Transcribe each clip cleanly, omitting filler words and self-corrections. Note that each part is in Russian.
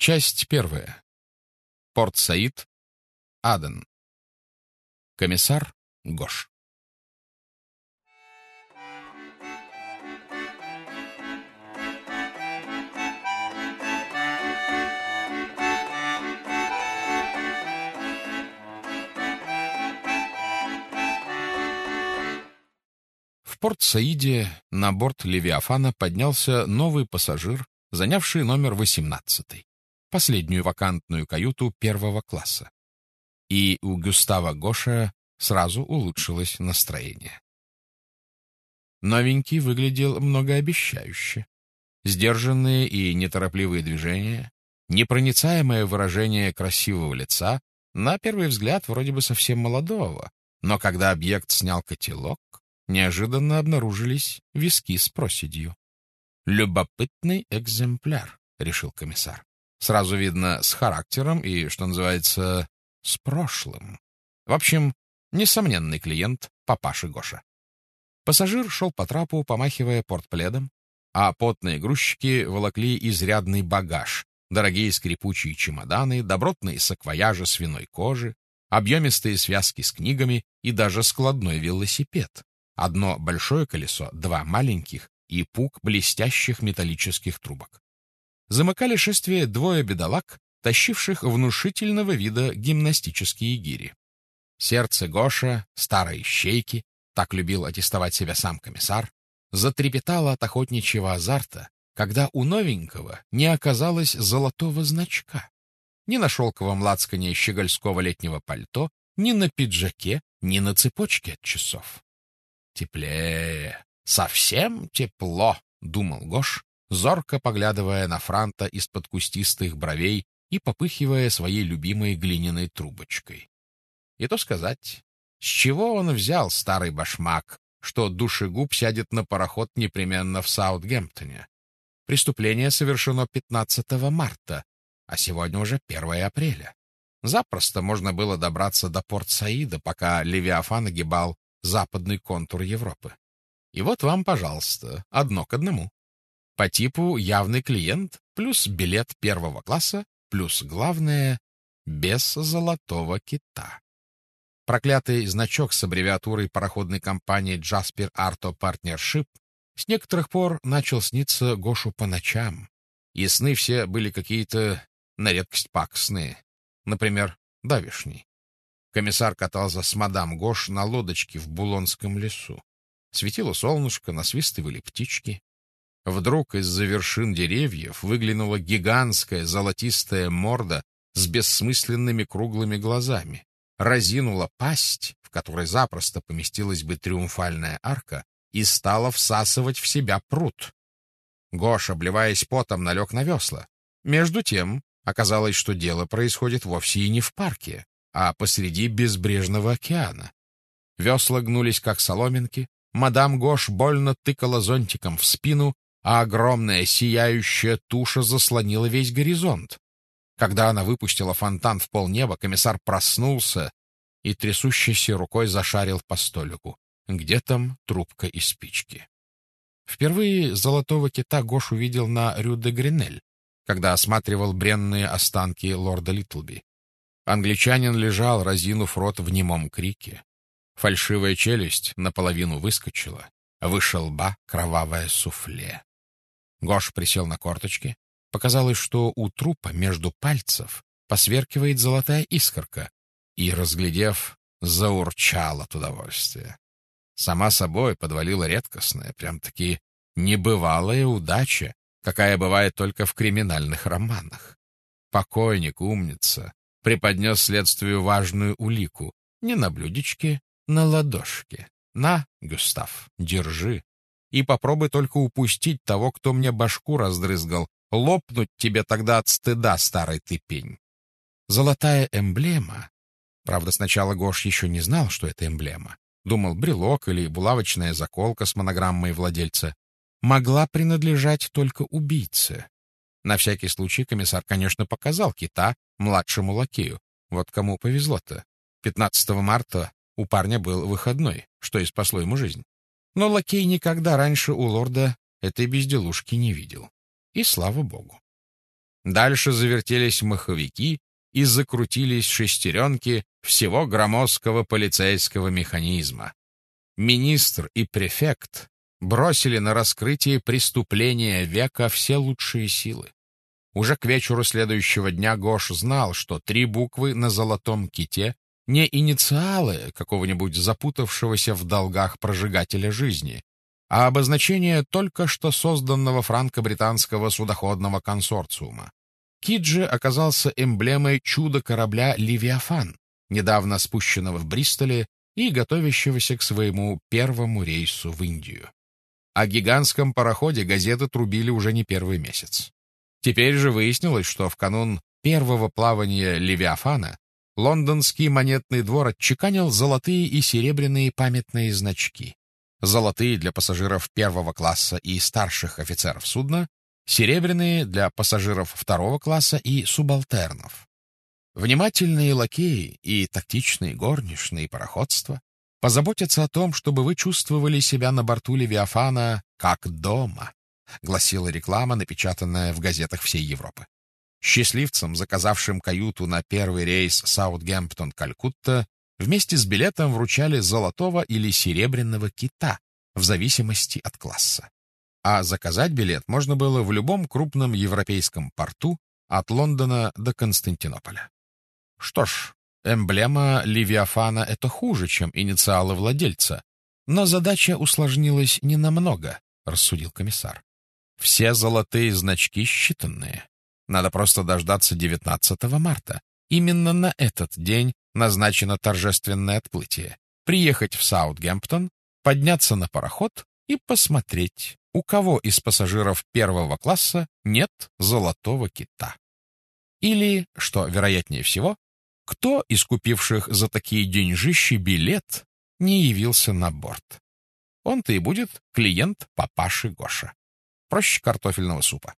Часть первая. Порт-Саид, Аден. Комиссар Гош. В Порт-Саиде на борт Левиафана поднялся новый пассажир, занявший номер 18, последнюю вакантную каюту первого класса. И у Гюстава Гоша сразу улучшилось настроение. Новенький выглядел многообещающе. Сдержанные и неторопливые движения, непроницаемое выражение красивого лица, на первый взгляд вроде бы совсем молодого, но когда объект снял котелок, неожиданно обнаружились виски с проседью. «Любопытный экземпляр», — решил комиссар. «Сразу видно, с характером и, что называется, с прошлым. В общем, несомненный клиент папаши Гоша». Пассажир шел по трапу, помахивая портпледом, а потные грузчики волокли изрядный багаж, дорогие скрипучие чемоданы, добротные саквояжи свиной кожи, объемистые связки с книгами и даже складной велосипед. Одно большое колесо, два маленьких и пук блестящих металлических трубок. Замыкали шествие двое бедолаг, тащивших внушительного вида гимнастические гири. Сердце Гоша, старой ищейки, так любил аттестовать себя сам комиссар, затрепетало от охотничьего азарта, когда у новенького не оказалось золотого значка. Ни на шелковом лацкане щегольского летнего пальто, ни на пиджаке, ни на цепочке от часов. «Теплее, совсем тепло», — думал Гош, зорко поглядывая на Франта из-под кустистых бровей и попыхивая своей любимой глиняной трубочкой. И то сказать, с чего он взял, старый башмак, что душегуб сядет на пароход непременно в Саутгемптоне? Преступление совершено 15 марта, а сегодня уже 1 апреля. Запросто можно было добраться до Порт-Саида, пока Левиафан огибал западный контур Европы. И вот вам, пожалуйста, 1 к 1. По типу явный клиент, плюс билет 1 класса, плюс, главное, без золотого кита. Проклятый значок с аббревиатурой пароходной компании Jasper Arto Partnership с некоторых пор начал сниться Гошу по ночам, и сны все были какие-то на редкость пакостные, например, давешний. Комиссар катался с мадам Гош на лодочке в Булонском лесу. Светило солнышко, насвистывали птички. Вдруг из-за вершин деревьев выглянула гигантская золотистая морда с бессмысленными круглыми глазами, разинула пасть, в которой запросто поместилась бы триумфальная арка, и стала всасывать в себя пруд. Гош, обливаясь потом, налег на весла. Между тем оказалось, что дело происходит вовсе и не в парке, а посреди безбрежного океана. Весла гнулись, как соломинки, мадам Гош больно тыкала зонтиком в спину, а огромная сияющая туша заслонила весь горизонт. Когда она выпустила фонтан в полнеба, комиссар проснулся и трясущейся рукой зашарил по столику. Где там трубка и спички? Впервые золотого кита Гош увидел на Рю-де-Гренель, когда осматривал бренные останки лорда Литлби. Англичанин лежал, разинув рот в немом крике. Фальшивая челюсть наполовину выскочила, выше лба кровавое суфле. Гош присел на корточки. Показалось, что у трупа между пальцев посверкивает золотая искорка, и, разглядев, заурчал от удовольствия. Сама собой подвалила редкостная, прям-таки небывалая удача, какая бывает только в криминальных романах. Покойник, умница, преподнес следствию важную улику. Не на блюдечке, на ладошке. На, Гюстав, держи. И попробуй только упустить того, кто мне башку раздрызгал. Лопнуть тебе тогда от стыда, старый ты пень. Золотая эмблема. Правда, сначала Гош еще не знал, что это эмблема. Думал, брелок или булавочная заколка с монограммой владельца. Могла принадлежать только убийце. На всякий случай комиссар, конечно, показал кита младшему лакею. Вот кому повезло-то. 15 марта у парня был выходной, что и спасло ему жизнь. Но лакей никогда раньше у лорда этой безделушки не видел. И слава богу. Дальше завертелись маховики и закрутились шестеренки всего громоздкого полицейского механизма. Министр и префект бросили на раскрытие преступления века все лучшие силы. Уже к вечеру следующего дня Гош знал, что 3 буквы на золотом ките не инициалы какого-нибудь запутавшегося в долгах прожигателя жизни, а обозначение только что созданного франко-британского судоходного консорциума. Кит же оказался эмблемой чудо-корабля «Левиафан», недавно спущенного в Бристоле и готовящегося к своему первому рейсу в Индию. О гигантском пароходе газеты трубили уже не первый месяц. Теперь же выяснилось, что в канун первого плавания «Левиафана» лондонский монетный двор отчеканил золотые и серебряные памятные значки. Золотые для пассажиров первого класса и старших офицеров судна, серебряные для пассажиров второго класса и субалтернов. Внимательные лакеи и тактичные горничные пароходства позаботятся о том, чтобы вы чувствовали себя на борту «Левиафана» как дома, гласила реклама, напечатанная в газетах всей Европы. Счастливцам, заказавшим каюту на первый рейс Саутгемптон-Калькутта, вместе с билетом вручали золотого или серебряного кита, в зависимости от класса. А заказать билет можно было в любом крупном европейском порту от Лондона до Константинополя. Что ж, эмблема «Левиафана» — это хуже, чем инициалы владельца, но задача усложнилась ненамного, рассудил комиссар. Все золотые значки считанные. Надо просто дождаться 19 марта. Именно на этот день назначено торжественное отплытие. Приехать в Саутгемптон, подняться на пароход и посмотреть, у кого из пассажиров первого класса нет золотого кита. Или, что вероятнее всего, кто из купивших за такие деньжищи билет не явился на борт. Он-то и будет клиент папаши Гоша. Проще картофельного супа.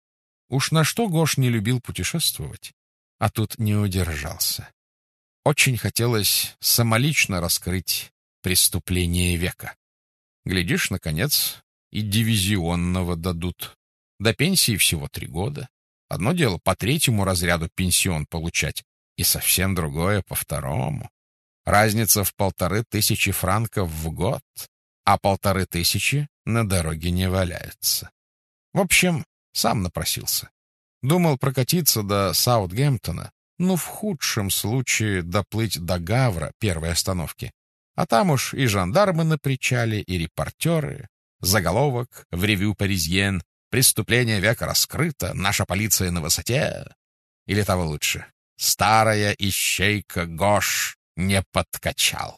Уж на что Гош не любил путешествовать, а тут не удержался. Очень хотелось самолично раскрыть преступление века. Глядишь, наконец, и дивизионного дадут. До пенсии всего 3 года. Одно дело по 3-му разряду пенсион получать, и совсем другое по 2-му. Разница в 1500 франков в год, а 1500 на дороге не валяются. В общем, сам напросился. Думал прокатиться до Саутгемптона, но в худшем случае доплыть до Гавра, первой остановки. А там уж и жандармы на причале, и репортеры. Заголовок в «Ревю Паризьен»: «Преступление века раскрыто, наша полиция на высоте». Или того лучше: «Старая ищейка Гош не подкачал».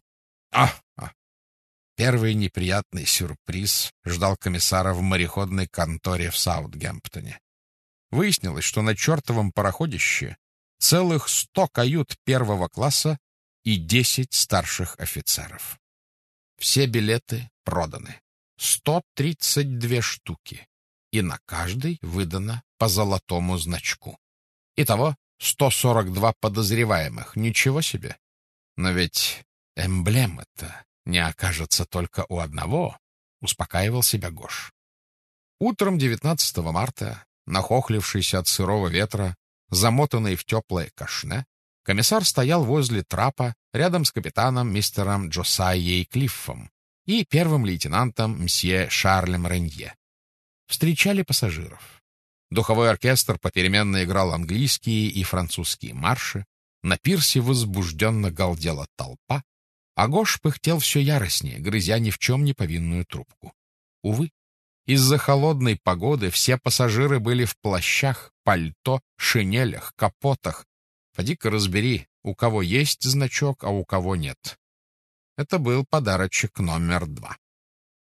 Первый неприятный сюрприз ждал комиссара в мореходной конторе в Саутгемптоне. Выяснилось, что на чертовом пароходище целых 100 кают первого класса и 10 старших офицеров. Все билеты проданы. 132 штуки. И на каждой выдано по золотому значку. Итого 142 подозреваемых. Ничего себе! Но ведь эмблема-то не окажется только у одного, успокаивал себя Гош. Утром 19 марта, нахохлившийся от сырого ветра, замотанный в теплое кашне, комиссар стоял возле трапа рядом с капитаном мистером Джосайей Клиффом и первым лейтенантом мсье Шарлем Ренье. Встречали пассажиров. Духовой оркестр попеременно играл английские и французские марши, на пирсе возбужденно галдела толпа, а Гош пыхтел все яростнее, грызя ни в чем не повинную трубку. Увы, из-за холодной погоды все пассажиры были в плащах, пальто, шинелях, капотах. Поди-ка разбери, у кого есть значок, а у кого нет. Это был подарочек номер 2.